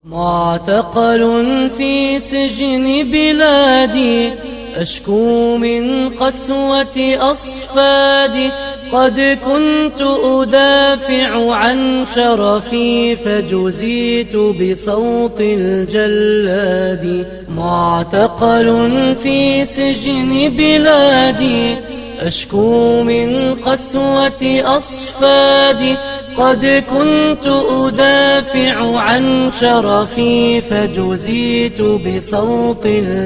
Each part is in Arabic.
معتقل في سجن بلادي، أشكو من قسوة أصفادي. قد كنت أدافع عن شرفي فجزيت بصوت الجلاد. معتقل في سجن بلادي، أشكو من قسوة أصفادي. قد كنت أدافع عن شرفي فجزيت بصوت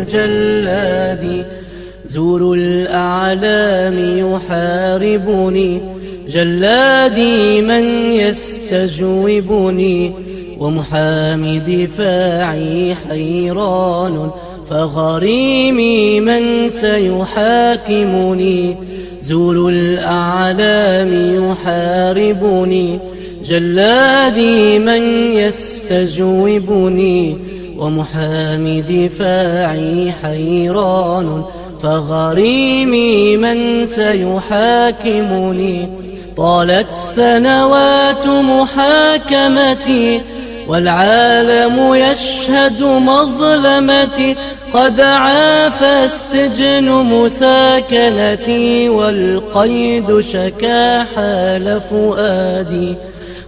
الجلاد. زور الأعلام يحاربني، جلادي من يستجوبني. ومحامي دفاعي حيران، فغريمي من سيحاكمني. زور الأعلام يحاربني، جلادي من يستجوبني. ومحامي دفاعي حيران، فغريمي من سيحاكمني. طالت سنوات محاكمتي، والعالم يشهد مظلمتي. قد عافى السجن مساكنتي، والقيد شكا حال فؤادي.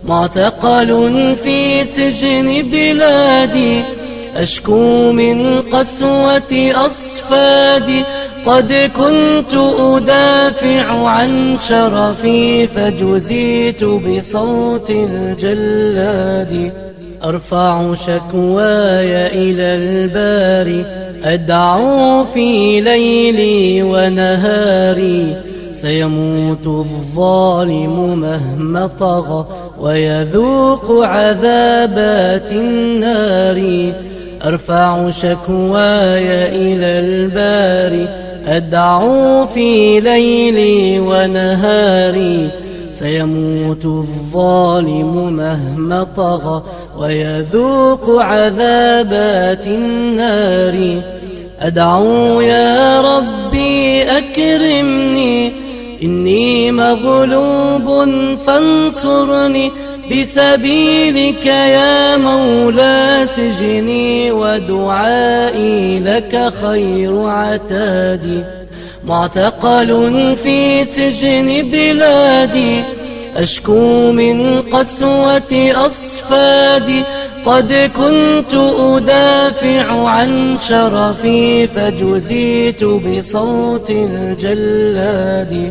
معتقل في سجن بلادي، أشكو من قسوة أصفادي. قد كنت أدافع عن شرفي فجزيت بصوت الجلاد. أرفع شكواي إلى الباري، أدعو في ليلي ونهاري. سيموت الظالم مهما طغى، ويذوق عذابات النار. أرفع شكواي إلى الباري، أدعو في ليلي ونهاري. سيموت الظالم مهما طغى، ويذوق عذابات النار. أدعو يا ربي أكرمني، إني مغلوب فانصرني. بسبيلك يا مولى سجني، ودعائي لك خير عتادي. معتقل في سجن بلادي، أشكو من قسوة أصفادي. قد كنت أدافع عن شرفي فجزيت بصوت الجلاد.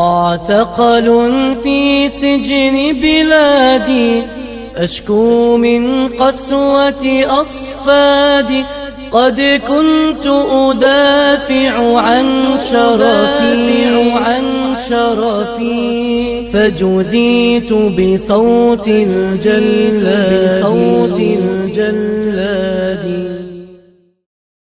معتقل في سجن بلادي، أشكو من قسوة أصفادي. قد كنت أدافع عن شرفي فجزيت بصوت الجلاد.